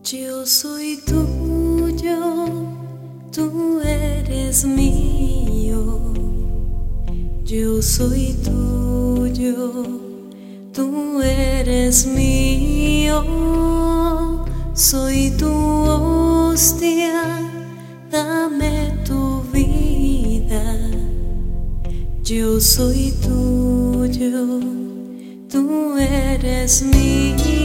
Yo soy tuyo, tú eres mío. Yo soy tuyo, tú eres mío. Soy tu hostia, dame tu vida. Yo soy tuyo, tú eres mío.